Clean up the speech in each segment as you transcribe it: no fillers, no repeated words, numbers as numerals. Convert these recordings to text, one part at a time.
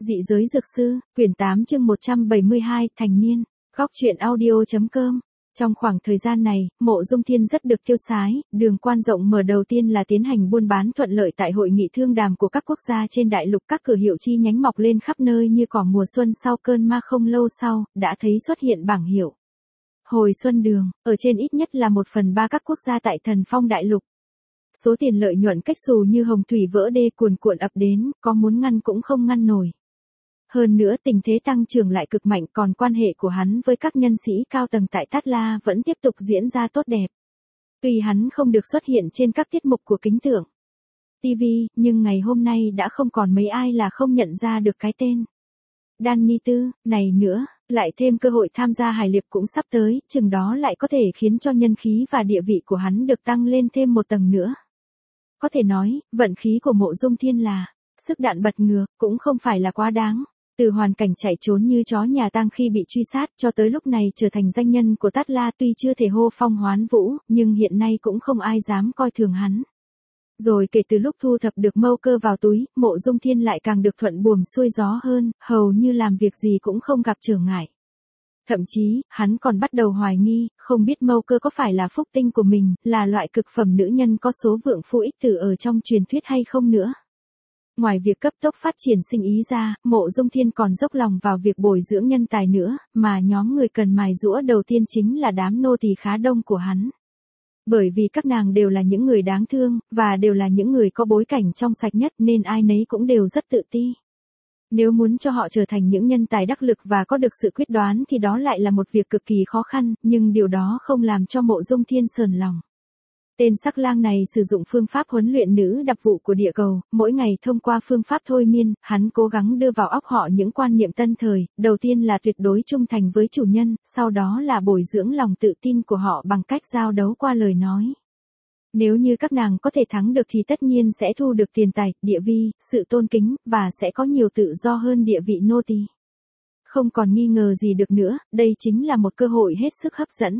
Dị giới dược sư, quyển 8 chương 172, thành niên. Góc truyện audio.com. Trong khoảng thời gian này, Mộ Dung Thiên rất được tiêu sái, đường quan rộng mở đầu tiên là tiến hành buôn bán thuận lợi tại hội nghị thương đàm của các quốc gia trên đại lục, các cửa hiệu chi nhánh mọc lên khắp nơi như cỏ mùa xuân sau cơn ma. Không lâu sau, đã thấy xuất hiện bảng hiệu Hồi Xuân Đường, ở trên ít nhất là 1/3 các quốc gia tại Thần Phong đại lục. Số tiền lợi nhuận cách xù như hồng thủy vỡ đê cuồn cuộn ập đến, có muốn ngăn cũng không ngăn nổi. Hơn nữa tình thế tăng trưởng lại cực mạnh, còn quan hệ của hắn với các nhân sĩ cao tầng tại Tát La vẫn tiếp tục diễn ra tốt đẹp. Tuy hắn không được xuất hiện trên các tiết mục của kính tượng TV, nhưng ngày hôm nay đã không còn mấy ai là không nhận ra được cái tên Danny Tư này nữa, lại thêm cơ hội tham gia hải liệp cũng sắp tới, chừng đó lại có thể khiến cho nhân khí và địa vị của hắn được tăng lên thêm một tầng nữa. Có thể nói, vận khí của Mộ Dung Thiên là sức đạn bật ngược, cũng không phải là quá đáng. Từ hoàn cảnh chạy trốn như chó nhà tang khi bị truy sát cho tới lúc này trở thành danh nhân của Tát La, tuy chưa thể hô phong hoán vũ, nhưng hiện nay cũng không ai dám coi thường hắn. Rồi kể từ lúc thu thập được mâu cơ vào túi, Mộ Dung Thiên lại càng được thuận buồm xuôi gió hơn, hầu như làm việc gì cũng không gặp trở ngại. Thậm chí, hắn còn bắt đầu hoài nghi, không biết mâu cơ có phải là phúc tinh của mình, là loại cực phẩm nữ nhân có số vượng phu ích tử ở trong truyền thuyết hay không nữa. Ngoài việc cấp tốc phát triển sinh ý ra, Mộ Dung Thiên còn dốc lòng vào việc bồi dưỡng nhân tài nữa, mà nhóm người cần mài giũa đầu tiên chính là đám nô tỳ khá đông của hắn. Bởi vì các nàng đều là những người đáng thương, và đều là những người có bối cảnh trong sạch nhất nên ai nấy cũng đều rất tự ti. Nếu muốn cho họ trở thành những nhân tài đắc lực và có được sự quyết đoán thì đó lại là một việc cực kỳ khó khăn, nhưng điều đó không làm cho Mộ Dung Thiên sờn lòng. Tên sắc lang này sử dụng phương pháp huấn luyện nữ đặc vụ của địa cầu, mỗi ngày thông qua phương pháp thôi miên, hắn cố gắng đưa vào óc họ những quan niệm tân thời, đầu tiên là tuyệt đối trung thành với chủ nhân, sau đó là bồi dưỡng lòng tự tin của họ bằng cách giao đấu qua lời nói. Nếu như các nàng có thể thắng được thì tất nhiên sẽ thu được tiền tài, địa vị, sự tôn kính, và sẽ có nhiều tự do hơn địa vị nô tỳ. Không còn nghi ngờ gì được nữa, đây chính là một cơ hội hết sức hấp dẫn.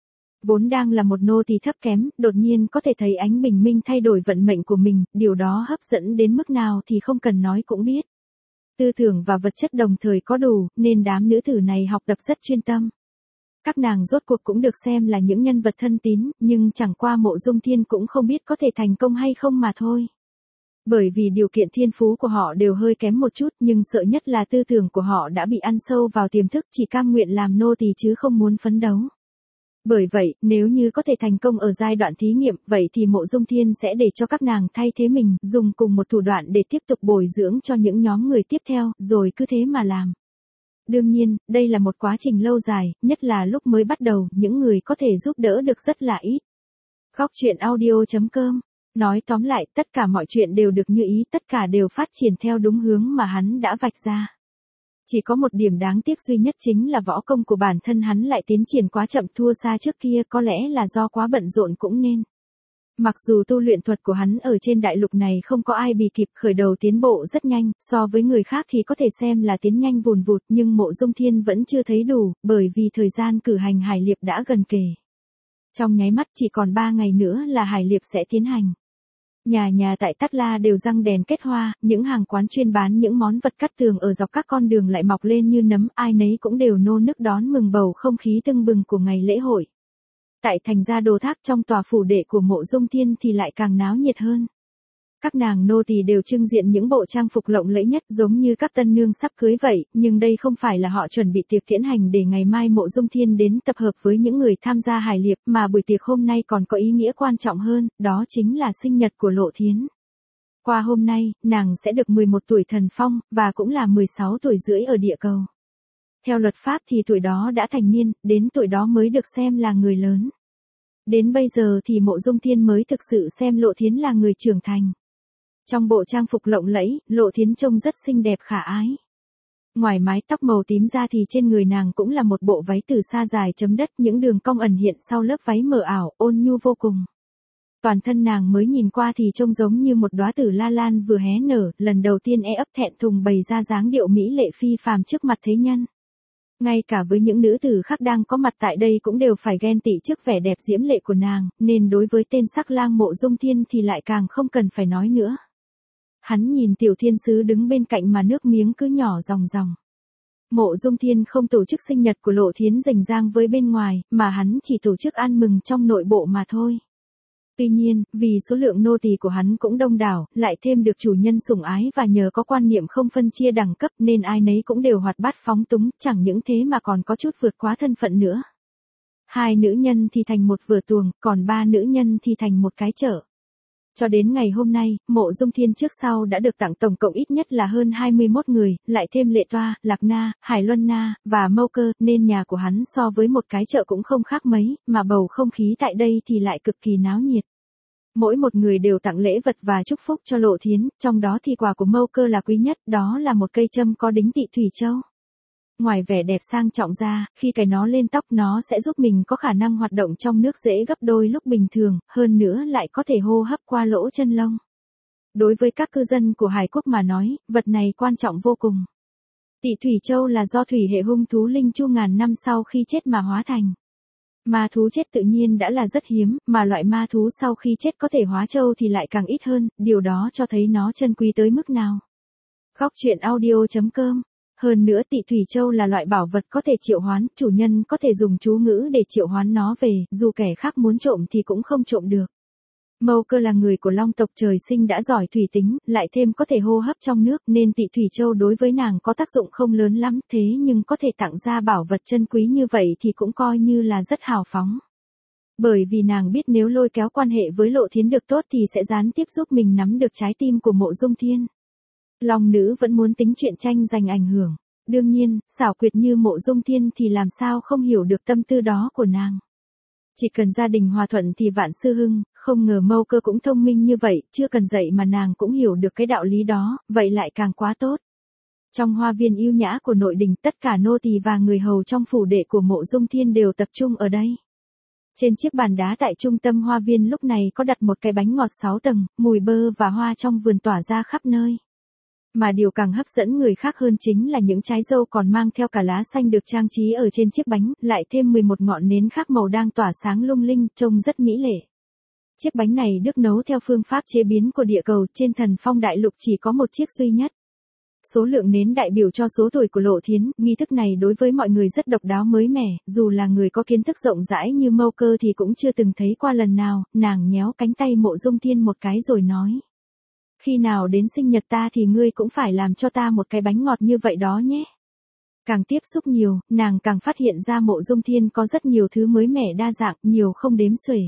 Vốn đang là một nô tỳ thấp kém, đột nhiên có thể thấy ánh bình minh thay đổi vận mệnh của mình, điều đó hấp dẫn đến mức nào thì không cần nói cũng biết. Tư tưởng và vật chất đồng thời có đủ, nên đám nữ tử này học tập rất chuyên tâm. Các nàng rốt cuộc cũng được xem là những nhân vật thân tín, nhưng chẳng qua Mộ Dung Thiên cũng không biết có thể thành công hay không mà thôi. Bởi vì điều kiện thiên phú của họ đều hơi kém một chút, nhưng sợ nhất là tư tưởng của họ đã bị ăn sâu vào tiềm thức, chỉ cam nguyện làm nô tỳ chứ không muốn phấn đấu. Bởi vậy, nếu như có thể thành công ở giai đoạn thí nghiệm, vậy thì Mộ Dung Thiên sẽ để cho các nàng thay thế mình, dùng cùng một thủ đoạn để tiếp tục bồi dưỡng cho những nhóm người tiếp theo, rồi cứ thế mà làm. Đương nhiên, đây là một quá trình lâu dài, nhất là lúc mới bắt đầu, những người có thể giúp đỡ được rất là ít. Góc truyện audio.com. Nói tóm lại, tất cả mọi chuyện đều được như ý, tất cả đều phát triển theo đúng hướng mà hắn đã vạch ra. Chỉ có một điểm đáng tiếc duy nhất chính là võ công của bản thân hắn lại tiến triển quá chậm, thua xa trước kia, có lẽ là do quá bận rộn cũng nên. Mặc dù tu luyện thuật của hắn ở trên đại lục này không có ai bì kịp, khởi đầu tiến bộ rất nhanh, so với người khác thì có thể xem là tiến nhanh vùn vụt, nhưng Mộ Dung Thiên vẫn chưa thấy đủ, bởi vì thời gian cử hành hải liệp đã gần kề. Trong nháy mắt chỉ còn 3 ngày nữa là hải liệp sẽ tiến hành. Nhà nhà tại Tát La đều răng đèn kết hoa, những hàng quán chuyên bán những món vật cắt tường ở dọc các con đường lại mọc lên như nấm, ai nấy cũng đều nô nức đón mừng bầu không khí tưng bừng của ngày lễ hội. Tại thành gia Đồ Thác, trong tòa phủ đệ của Mộ Dung Thiên thì lại càng náo nhiệt hơn. Các nàng nô tỳ đều trưng diện những bộ trang phục lộng lẫy nhất, giống như các tân nương sắp cưới vậy, nhưng đây không phải là họ chuẩn bị tiệc tiễn hành để ngày mai Mộ Dung Thiên đến tập hợp với những người tham gia hải liệp, mà buổi tiệc hôm nay còn có ý nghĩa quan trọng hơn, đó chính là sinh nhật của Lộ Thiến. Qua hôm nay, nàng sẽ được 11 tuổi Thần Phong, và cũng là 16 tuổi rưỡi ở địa cầu. Theo luật pháp thì tuổi đó đã thành niên, đến tuổi đó mới được xem là người lớn. Đến bây giờ thì Mộ Dung Thiên mới thực sự xem Lộ Thiến là người trưởng thành. Trong bộ trang phục lộng lẫy, Lộ Thiến trông rất xinh đẹp khả ái. Ngoài mái tóc màu tím ra thì trên người nàng cũng là một bộ váy từ sa dài chấm đất, những đường cong ẩn hiện sau lớp váy mờ ảo, ôn nhu vô cùng. Toàn thân nàng mới nhìn qua thì trông giống như một đóa tử la lan vừa hé nở, lần đầu tiên ấp thẹn thùng bày ra dáng điệu mỹ lệ phi phàm trước mặt thế nhân. Ngay cả với những nữ tử khác đang có mặt tại đây cũng đều phải ghen tị trước vẻ đẹp diễm lệ của nàng, nên đối với tên sắc lang Mộ Dung Thiên thì lại càng không cần phải nói nữa. hắn nhìn Tiểu Thiên Sứ đứng bên cạnh mà nước miếng cứ nhỏ ròng ròng. Mộ Dung Thiên không tổ chức sinh nhật của Lộ Thiến rành rang với bên ngoài, mà hắn chỉ tổ chức ăn mừng trong nội bộ mà thôi. Tuy nhiên, vì số lượng nô tỳ của hắn cũng đông đảo, lại thêm được chủ nhân sủng ái và nhờ có quan niệm không phân chia đẳng cấp nên ai nấy cũng đều hoạt bát phóng túng, chẳng những thế mà còn có chút vượt quá thân phận nữa. 2 nữ nhân thì thành một vở tuồng, còn 3 nữ nhân thì thành một cái chợ. Cho đến ngày hôm nay, Mộ Dung Thiên trước sau đã được tặng tổng cộng ít nhất là hơn 21 người, lại thêm Lệ Toa, Lạc Na, Hải Luân Na, và Mâu Cơ, nên nhà của hắn so với một cái chợ cũng không khác mấy, mà bầu không khí tại đây thì lại cực kỳ náo nhiệt. Mỗi một người đều tặng lễ vật và chúc phúc cho Lộ Thiến, trong đó thì quà của Mâu Cơ là quý nhất, đó là một cây châm có đính Tị Thủy Châu. Ngoài vẻ đẹp sang trọng ra, khi cài nó lên tóc nó sẽ giúp mình có khả năng hoạt động trong nước dễ gấp đôi lúc bình thường, hơn nữa lại có thể hô hấp qua lỗ chân lông. Đối với các cư dân của Hải Quốc mà nói, vật này quan trọng vô cùng. Tị Thủy Châu là do thủy hệ hung thú linh chu ngàn năm sau khi chết mà hóa thành. Ma thú chết tự nhiên đã là rất hiếm, mà loại ma thú sau khi chết có thể hóa châu thì lại càng ít hơn, điều đó cho thấy nó chân quý tới mức nào. Góc truyện audio.com. Hơn nữa Tị Thủy Châu là loại bảo vật có thể triệu hoán, chủ nhân có thể dùng chú ngữ để triệu hoán nó về, dù kẻ khác muốn trộm thì cũng không trộm được. Mâu Cơ là người của Long tộc trời sinh đã giỏi thủy tính, lại thêm có thể hô hấp trong nước nên Tị Thủy Châu đối với nàng có tác dụng không lớn lắm, thế nhưng có thể tặng ra bảo vật chân quý như vậy thì cũng coi như là rất hào phóng. Bởi vì nàng biết nếu lôi kéo quan hệ với Lộ Thiến được tốt thì sẽ gián tiếp giúp mình nắm được trái tim của Mộ Dung Thiên. Long nữ vẫn muốn tính chuyện tranh giành ảnh hưởng. Đương nhiên, xảo quyệt như Mộ Dung Thiên thì làm sao không hiểu được tâm tư đó của nàng. Chỉ cần gia đình hòa thuận thì vạn sự hưng, không ngờ Mâu Cơ cũng thông minh như vậy, chưa cần dạy mà nàng cũng hiểu được cái đạo lý đó, vậy lại càng quá tốt. Trong hoa viên yêu nhã của nội đình, tất cả nô tỳ và người hầu trong phủ đệ của Mộ Dung Thiên đều tập trung ở đây. Trên chiếc bàn đá tại trung tâm hoa viên lúc này có đặt một cái bánh ngọt 6 tầng, mùi bơ và hoa trong vườn tỏa ra khắp nơi. Mà điều càng hấp dẫn người khác hơn chính là những trái dâu còn mang theo cả lá xanh được trang trí ở trên chiếc bánh, lại thêm 11 ngọn nến khác màu đang tỏa sáng lung linh, trông rất mỹ lệ. Chiếc bánh này được nấu theo phương pháp chế biến của địa cầu, trên Thần Phong đại lục chỉ có một chiếc duy nhất. Số lượng nến đại biểu cho số tuổi của Lộ Thiến, nghi thức này đối với mọi người rất độc đáo mới mẻ, dù là người có kiến thức rộng rãi như Mâu Cơ thì cũng chưa từng thấy qua lần nào, nàng nhéo cánh tay Mộ Dung Thiên một cái rồi nói. Khi nào đến sinh nhật ta thì ngươi cũng phải làm cho ta một cái bánh ngọt như vậy đó nhé. Càng tiếp xúc nhiều, nàng càng phát hiện ra Mộ Dung Thiên có rất nhiều thứ mới mẻ đa dạng, nhiều không đếm xuể.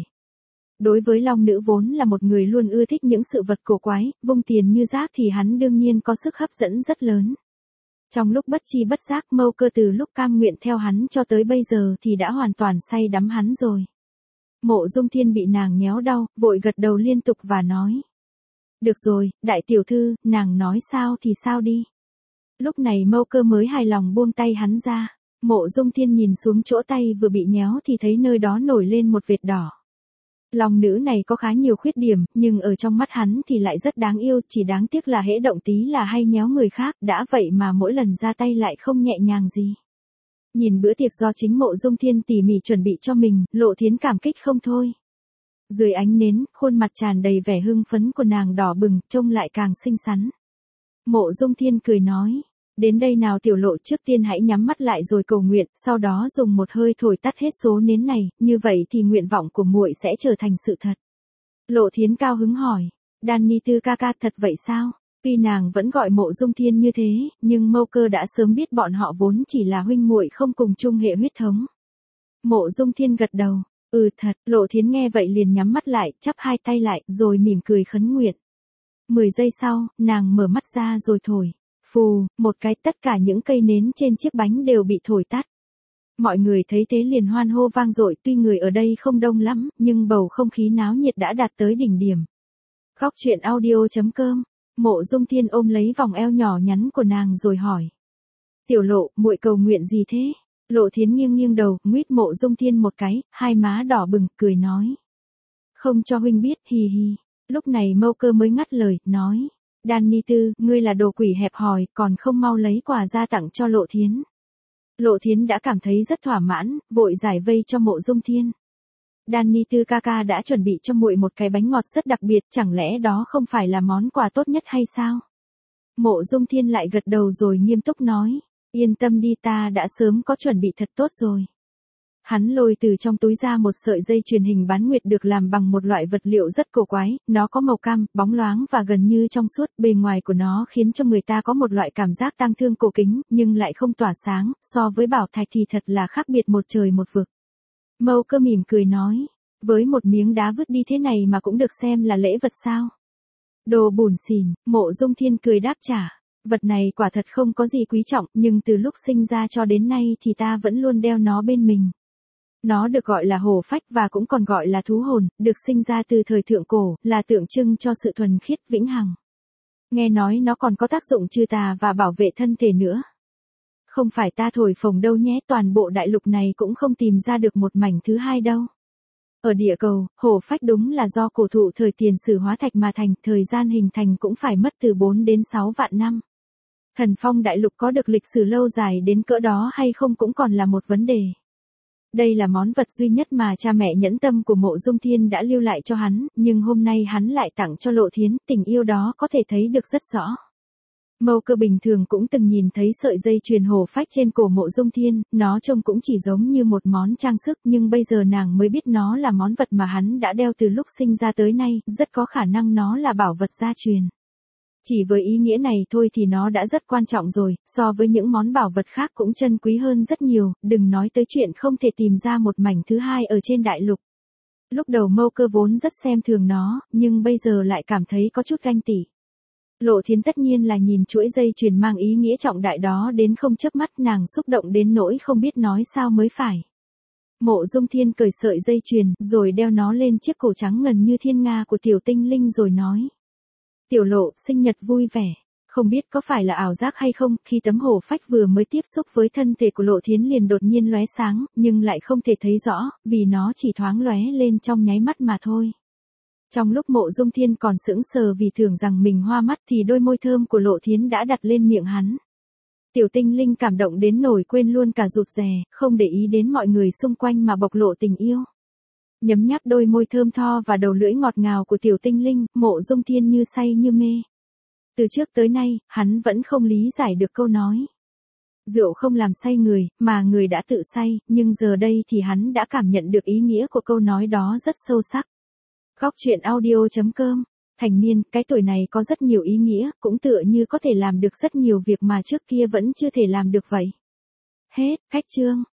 Đối với Long nữ vốn là một người luôn ưa thích những sự vật cổ quái, vung tiền như rác thì hắn đương nhiên có sức hấp dẫn rất lớn. Trong lúc bất chi bất giác Mâu Cơ từ lúc cam nguyện theo hắn cho tới bây giờ thì đã hoàn toàn say đắm hắn rồi. Mộ Dung Thiên bị nàng nhéo đau, vội gật đầu liên tục và nói. Được rồi, đại tiểu thư, nàng nói sao thì sao đi. Lúc này Mâu Cơ mới hài lòng buông tay hắn ra. Mộ Dung Thiên nhìn xuống chỗ tay vừa bị nhéo thì thấy nơi đó nổi lên một vệt đỏ. Long nữ này có khá nhiều khuyết điểm, nhưng ở trong mắt hắn thì lại rất đáng yêu, chỉ đáng tiếc là hễ động tí là hay nhéo người khác, đã vậy mà mỗi lần ra tay lại không nhẹ nhàng gì. Nhìn bữa tiệc do chính Mộ Dung Thiên tỉ mỉ chuẩn bị cho mình, Lộ Thiến cảm kích không thôi. Dưới ánh nến, khuôn mặt tràn đầy vẻ hưng phấn của nàng đỏ bừng, trông lại càng xinh xắn. Mộ Dung Thiên cười nói, đến đây nào tiểu Lộ, trước tiên hãy nhắm mắt lại rồi cầu nguyện, sau đó dùng một hơi thổi tắt hết số nến này, như vậy thì nguyện vọng của muội sẽ trở thành sự thật. Lộ Thiến cao hứng hỏi, Danny Tư ca ca, thật vậy sao? Tuy nàng vẫn gọi Mộ Dung Thiên như thế, nhưng Mâu Cơ đã sớm biết bọn họ vốn chỉ là huynh muội không cùng chung hệ huyết thống. Mộ Dung Thiên gật đầu. Thật, Lộ Thiến nghe vậy liền nhắm mắt lại, chắp hai tay lại, rồi mỉm cười khấn nguyện. 10 giây sau, nàng mở mắt ra rồi thổi. Phù, một cái, tất cả những cây nến trên chiếc bánh đều bị thổi tắt. Mọi người thấy thế liền hoan hô vang dội, tuy người ở đây không đông lắm, nhưng bầu không khí náo nhiệt đã đạt tới đỉnh điểm. Góc truyện audio.com. Mộ Dung Thiên ôm lấy vòng eo nhỏ nhắn của nàng rồi hỏi. Tiểu Lộ, muội cầu nguyện gì thế? Lộ Thiến nghiêng nghiêng đầu, nguyết Mộ Dung Thiên một cái, hai má đỏ bừng, cười nói. Không cho huynh biết, hì hì. Lúc này Mâu Cơ mới ngắt lời, nói. Danny Tư, ngươi là đồ quỷ hẹp hòi, còn không mau lấy quà ra tặng cho Lộ Thiến. Lộ Thiến đã cảm thấy rất thỏa mãn, vội giải vây cho Mộ Dung Thiên. Danny Tư ca ca đã chuẩn bị cho muội một cái bánh ngọt rất đặc biệt, chẳng lẽ đó không phải là món quà tốt nhất hay sao? Mộ Dung Thiên lại gật đầu rồi nghiêm túc nói, yên tâm đi, ta đã sớm có chuẩn bị thật tốt rồi. Hắn lôi từ trong túi ra một sợi dây chuyền hình bán nguyệt được làm bằng một loại vật liệu rất cổ quái, nó có màu cam, bóng loáng và gần như trong suốt, bề ngoài của nó khiến cho người ta có một loại cảm giác tang thương cổ kính, nhưng lại không tỏa sáng, so với bảo thạch thì thật là khác biệt một trời một vực. Mâu Cơ mỉm cười nói, với một miếng đá vứt đi thế này mà cũng được xem là lễ vật sao? Đồ bủn xỉn, Mộ Dung Thiên cười đáp trả. Vật này quả thật không có gì quý trọng, nhưng từ lúc sinh ra cho đến nay thì ta vẫn luôn đeo nó bên mình. Nó được gọi là hổ phách và cũng còn gọi là thú hồn, được sinh ra từ thời thượng cổ, là tượng trưng cho sự thuần khiết vĩnh hằng. Nghe nói nó còn có tác dụng trừ tà và bảo vệ thân thể nữa. Không phải ta thổi phồng đâu nhé, toàn bộ đại lục này cũng không tìm ra được một mảnh thứ hai đâu. Ở địa cầu, hổ phách đúng là do cổ thụ thời tiền sử hóa thạch mà thành, thời gian hình thành cũng phải mất từ 4 đến 6 vạn năm. Thần Phong đại lục có được lịch sử lâu dài đến cỡ đó hay không cũng còn là một vấn đề. Đây là món vật duy nhất mà cha mẹ nhẫn tâm của Mộ Dung Thiên đã lưu lại cho hắn, nhưng hôm nay hắn lại tặng cho Lộ Thiến, tình yêu đó có thể thấy được rất rõ. Mâu Cơ bình thường cũng từng nhìn thấy sợi dây chuyền hổ phách trên cổ Mộ Dung Thiên, nó trông cũng chỉ giống như một món trang sức, nhưng bây giờ nàng mới biết nó là món vật mà hắn đã đeo từ lúc sinh ra tới nay, rất có khả năng nó là bảo vật gia truyền. Chỉ với ý nghĩa này thôi thì nó đã rất quan trọng rồi, so với những món bảo vật khác cũng chân quý hơn rất nhiều, đừng nói tới chuyện không thể tìm ra một mảnh thứ hai ở trên đại lục. Lúc đầu Mâu Cơ vốn rất xem thường nó, nhưng bây giờ lại cảm thấy có chút ganh tị. Lộ Thiến tất nhiên là nhìn chuỗi dây chuyền mang ý nghĩa trọng đại đó đến không chớp mắt, nàng xúc động đến nỗi không biết nói sao mới phải. Mộ Dung Thiên cởi sợi dây chuyền, rồi đeo nó lên chiếc cổ trắng ngần như thiên nga của tiểu tinh linh rồi nói. Tiểu Lộ, sinh nhật vui vẻ. Không biết có phải là ảo giác hay không, khi tấm hổ phách vừa mới tiếp xúc với thân thể của Lộ Thiến liền đột nhiên lóe sáng, nhưng lại không thể thấy rõ, vì nó chỉ thoáng lóe lên trong nháy mắt mà thôi. Trong lúc Mộ Dung Thiên còn sững sờ vì tưởng rằng mình hoa mắt thì đôi môi thơm của Lộ Thiến đã đặt lên miệng hắn. Tiểu tinh linh cảm động đến nỗi quên luôn cả rụt rè, không để ý đến mọi người xung quanh mà bộc lộ tình yêu. Nhấm nháp đôi môi thơm tho và đầu lưỡi ngọt ngào của tiểu tinh linh, Mộ Dung Thiên như say như mê. Từ trước tới nay, hắn vẫn không lý giải được câu nói. Rượu không làm say người, mà người đã tự say, nhưng giờ đây thì hắn đã cảm nhận được ý nghĩa của câu nói đó rất sâu sắc. Góc truyện audio.com. Thành niên, cái tuổi này có rất nhiều ý nghĩa, cũng tựa như có thể làm được rất nhiều việc mà trước kia vẫn chưa thể làm được vậy. Hết, cách chương.